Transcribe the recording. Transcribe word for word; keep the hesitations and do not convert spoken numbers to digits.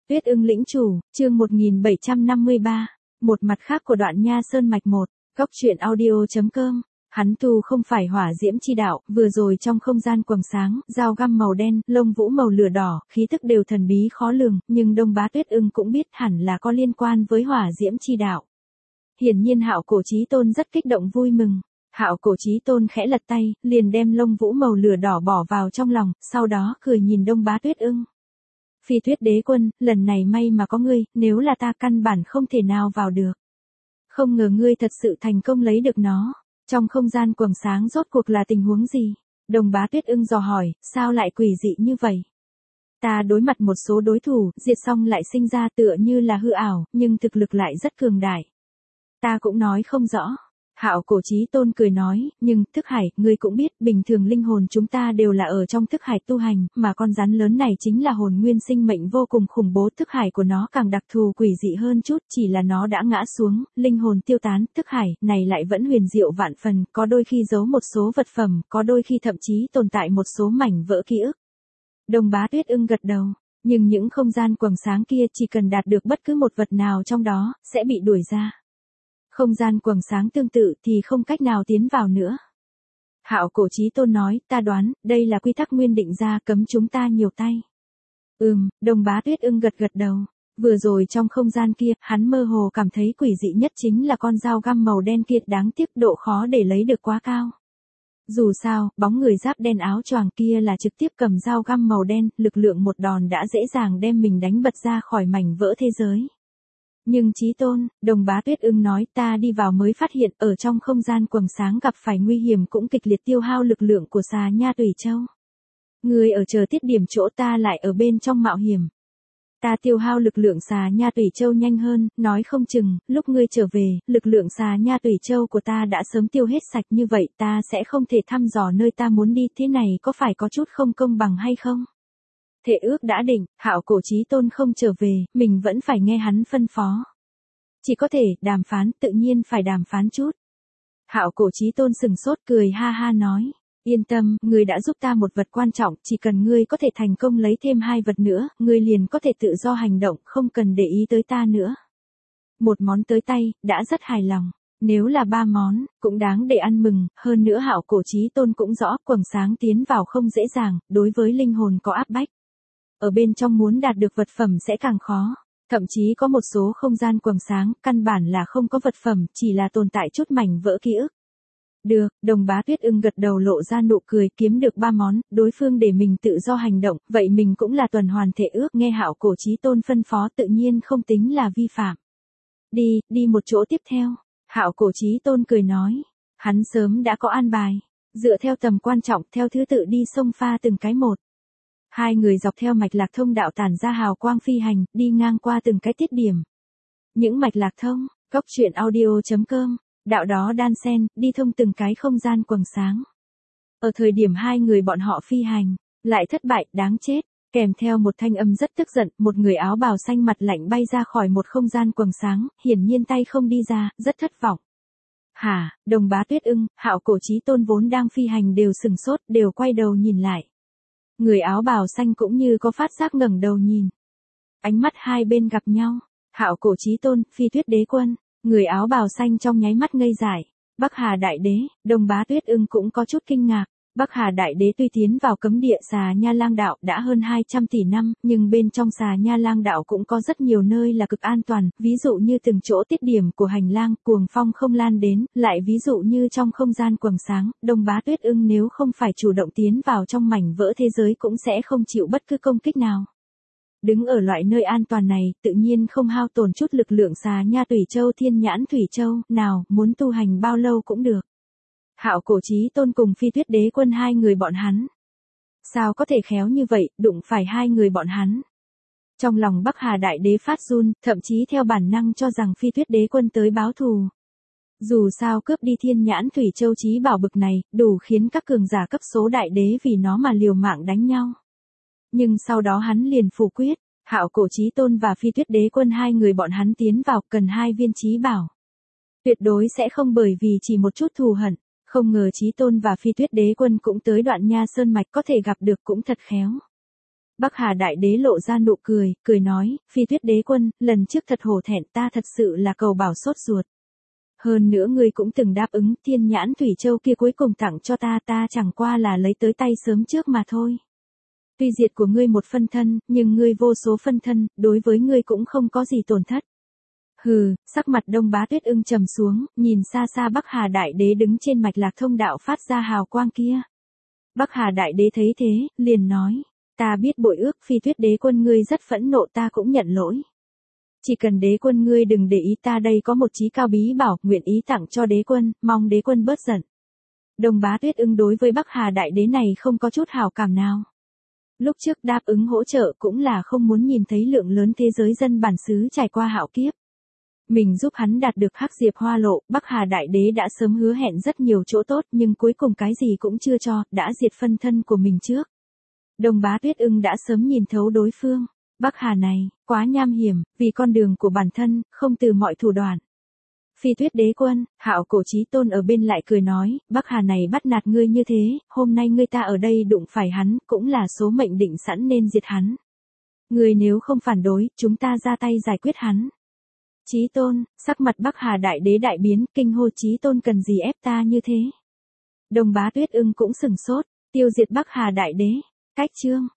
Tuyết Ưng lĩnh chủ, chương một nghìn bảy trăm năm mươi ba. Một mặt khác của đoạn Nha Sơn mạch một, góc truyện audio chấm com. Hắn tu không phải hỏa diễm chi đạo, vừa rồi trong không gian quầng sáng, dao găm màu đen, lông vũ màu lửa đỏ, khí tức đều thần bí khó lường, nhưng Đông Bá Tuyết Ưng cũng biết hẳn là có liên quan với hỏa diễm chi đạo. Hiển nhiên Hạo Cổ Chí Tôn rất kích động vui mừng. Hạo Cổ Chí Tôn khẽ lật tay, liền đem lông vũ màu lửa đỏ bỏ vào trong lòng, sau đó cười nhìn Đông Bá Tuyết Ưng. Phi Tuyết Đế Quân, lần này may mà có ngươi, nếu là ta căn bản không thể nào vào được. Không ngờ ngươi thật sự thành công lấy được nó. Trong không gian quầng sáng rốt cuộc là tình huống gì? Đông Bá Tuyết Ưng dò hỏi, sao lại quỷ dị như vậy? Ta đối mặt một số đối thủ, diệt xong lại sinh ra tựa như là hư ảo, nhưng thực lực lại rất cường đại. Ta cũng nói không rõ. Hạo Cổ Chí Tôn cười nói, nhưng, thức hải, ngươi cũng biết, bình thường linh hồn chúng ta đều là ở trong thức hải tu hành, mà con rắn lớn này chính là hồn nguyên sinh mệnh vô cùng khủng bố, thức hải của nó càng đặc thù quỷ dị hơn chút, chỉ là nó đã ngã xuống, linh hồn tiêu tán, thức hải này lại vẫn huyền diệu vạn phần, có đôi khi giấu một số vật phẩm, có đôi khi thậm chí tồn tại một số mảnh vỡ ký ức. Đông Bá Tuyết Ưng gật đầu, nhưng những không gian quầng sáng kia chỉ cần đạt được bất cứ một vật nào trong đó, sẽ bị đuổi ra. Không gian quầng sáng tương tự thì không cách nào tiến vào nữa. Hạo Cổ Chí Tôn nói, ta đoán, đây là quy tắc nguyên định ra cấm chúng ta nhiều tay. Ừm, Đông Bá Tuyết Ưng gật gật đầu. Vừa rồi trong không gian kia, hắn mơ hồ cảm thấy quỷ dị nhất chính là con dao găm màu đen kia, đáng tiếc độ khó để lấy được quá cao. Dù sao, bóng người giáp đen áo choàng kia là trực tiếp cầm dao găm màu đen, lực lượng một đòn đã dễ dàng đem mình đánh bật ra khỏi mảnh vỡ thế giới. Nhưng Chí Tôn, Đông Bá Tuyết Ưng nói, ta đi vào mới phát hiện ở trong không gian quầng sáng gặp phải nguy hiểm cũng kịch liệt tiêu hao lực lượng của xà nha Tùy Châu. Ngươi ở chờ tiết điểm chỗ ta lại ở bên trong mạo hiểm. Ta tiêu hao lực lượng xà nha Tùy Châu nhanh hơn, nói không chừng, lúc ngươi trở về, lực lượng xà nha Tùy Châu của ta đã sớm tiêu hết sạch, như vậy ta sẽ không thể thăm dò nơi ta muốn đi, thế này có phải có chút không công bằng hay không? Thệ ước đã định, Hạo Cổ Chí Tôn không trở về, mình vẫn phải nghe hắn phân phó. Chỉ có thể, đàm phán, tự nhiên phải đàm phán chút. Hạo Cổ Chí Tôn sừng sốt cười ha ha nói, yên tâm, ngươi đã giúp ta một vật quan trọng, chỉ cần ngươi có thể thành công lấy thêm hai vật nữa, ngươi liền có thể tự do hành động, không cần để ý tới ta nữa. Một món tới tay, đã rất hài lòng. Nếu là ba món, cũng đáng để ăn mừng, hơn nữa Hạo Cổ Chí Tôn cũng rõ, quầng sáng tiến vào không dễ dàng, đối với linh hồn có áp bách. Ở bên trong muốn đạt được vật phẩm sẽ càng khó. Thậm chí có một số không gian quầng sáng, căn bản là không có vật phẩm, chỉ là tồn tại chút mảnh vỡ ký ức. Được, Đông Bá Tuyết Ưng gật đầu lộ ra nụ cười, kiếm được ba món, đối phương để mình tự do hành động, vậy mình cũng là tuần hoàn thể ước, nghe Hạo Cổ Chí Tôn phân phó tự nhiên không tính là vi phạm. Đi, đi một chỗ tiếp theo. Hạo Cổ Chí Tôn cười nói, hắn sớm đã có an bài, dựa theo tầm quan trọng, theo thứ tự đi xông pha từng cái một. Hai người dọc theo mạch lạc thông đạo tản ra hào quang phi hành, đi ngang qua từng cái tiết điểm. Những mạch lạc thông, góc truyện audio chấm com, đạo đó đan xen, đi thông từng cái không gian quầng sáng. Ở thời điểm hai người bọn họ phi hành, lại thất bại, đáng chết, kèm theo một thanh âm rất tức giận, một người áo bào xanh mặt lạnh bay ra khỏi một không gian quầng sáng, hiển nhiên tay không đi ra, rất thất vọng. Hả, Đông Bá Tuyết Ưng, Hạo Cổ Chí Tôn vốn đang phi hành đều sừng sốt, đều quay đầu nhìn lại. Người áo bào xanh cũng như có phát giác ngẩng đầu nhìn. Ánh mắt hai bên gặp nhau. Hạo Cổ Chí Tôn, Phi Tuyết Đế Quân. Người áo bào xanh trong nháy mắt ngây dại. Bắc Hà Đại Đế, Đông Bá Tuyết Ưng cũng có chút kinh ngạc. Bắc Hà Đại Đế tuy tiến vào cấm địa Xà Nha Lang Đạo đã hơn hai trăm tỷ năm, nhưng bên trong Xà Nha Lang Đạo cũng có rất nhiều nơi là cực an toàn, ví dụ như từng chỗ tiết điểm của hành lang, cuồng phong không lan đến, lại ví dụ như trong không gian quầng sáng, Đông Bá Tuyết Ưng nếu không phải chủ động tiến vào trong mảnh vỡ thế giới cũng sẽ không chịu bất cứ công kích nào. Đứng ở loại nơi an toàn này, tự nhiên không hao tổn chút lực lượng Xà Nha Tùy Châu Thiên Nhãn Thủy Châu, nào, muốn tu hành bao lâu cũng được. Hạo Cổ Chí Tôn cùng Phi Tuyết Đế Quân hai người bọn hắn. Sao có thể khéo như vậy, đụng phải hai người bọn hắn. Trong lòng Bắc Hà Đại Đế phát run, thậm chí theo bản năng cho rằng Phi Tuyết Đế Quân tới báo thù. Dù sao cướp đi Thiên Nhãn Thủy Châu chí bảo bực này, đủ khiến các cường giả cấp số đại đế vì nó mà liều mạng đánh nhau. Nhưng sau đó hắn liền phủ quyết, Hạo Cổ Chí Tôn và Phi Tuyết Đế Quân hai người bọn hắn tiến vào cần hai viên chí bảo. Tuyệt đối sẽ không bởi vì chỉ một chút thù hận. Không ngờ Chí Tôn và Phi Tuyết Đế Quân cũng tới đoạn Nha Sơn mạch, có thể gặp được cũng thật khéo. Bắc Hà Đại Đế lộ ra nụ cười, cười nói, Phi Tuyết Đế quân, lần trước thật hổ thẹn, ta thật sự là cầu bảo sốt ruột. Hơn nữa ngươi cũng từng đáp ứng, Thiên Nhãn Thủy Châu kia cuối cùng tặng cho ta, ta chẳng qua là lấy tới tay sớm trước mà thôi. Tuy diệt của ngươi một phân thân, nhưng ngươi vô số phân thân, đối với ngươi cũng không có gì tổn thất. Hừ, sắc mặt Đông Bá Tuyết Ưng trầm xuống, nhìn xa xa Bắc Hà Đại Đế đứng trên mạch lạc thông đạo phát ra hào quang kia. Bắc Hà Đại Đế thấy thế, liền nói, ta biết bội ước, Phi Tuyết Đế quân ngươi rất phẫn nộ, ta cũng nhận lỗi. Chỉ cần đế quân ngươi đừng để ý, ta đây có một chí cao bí bảo, nguyện ý tặng cho đế quân, mong đế quân bớt giận. Đông Bá Tuyết Ưng đối với Bắc Hà Đại Đế này không có chút hảo cảm nào. Lúc trước đáp ứng hỗ trợ cũng là không muốn nhìn thấy lượng lớn thế giới dân bản xứ trải qua hạo kiếp. Mình giúp hắn đạt được Hắc Diệp Hoa Lộ, Bắc Hà Đại Đế đã sớm hứa hẹn rất nhiều chỗ tốt nhưng cuối cùng cái gì cũng chưa cho, đã diệt phân thân của mình trước. Đông Bá Tuyết Ưng đã sớm nhìn thấu đối phương. Bắc Hà này, quá nham hiểm, vì con đường của bản thân, không từ mọi thủ đoạn. Phi Tuyết Đế quân, Hạo Cổ Chí Tôn ở bên lại cười nói, Bắc Hà này bắt nạt ngươi như thế, hôm nay ngươi ta ở đây đụng phải hắn, cũng là số mệnh định sẵn nên diệt hắn. Ngươi nếu không phản đối, chúng ta ra tay giải quyết hắn. Chí Tôn, sắc mặt Bắc Hà Đại Đế đại biến, kinh hô, Chí Tôn cần gì ép ta như thế? Đông Bá Tuyết Ưng cũng sừng sốt, tiêu diệt Bắc Hà Đại Đế, cách chương.